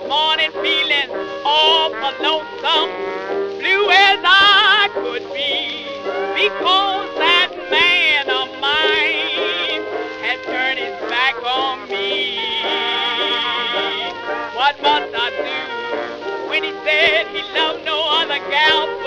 morning feeling awful lonesome, blue as I could be, because that man of mine had turned his back on me. What must I do when he said he loved no other gal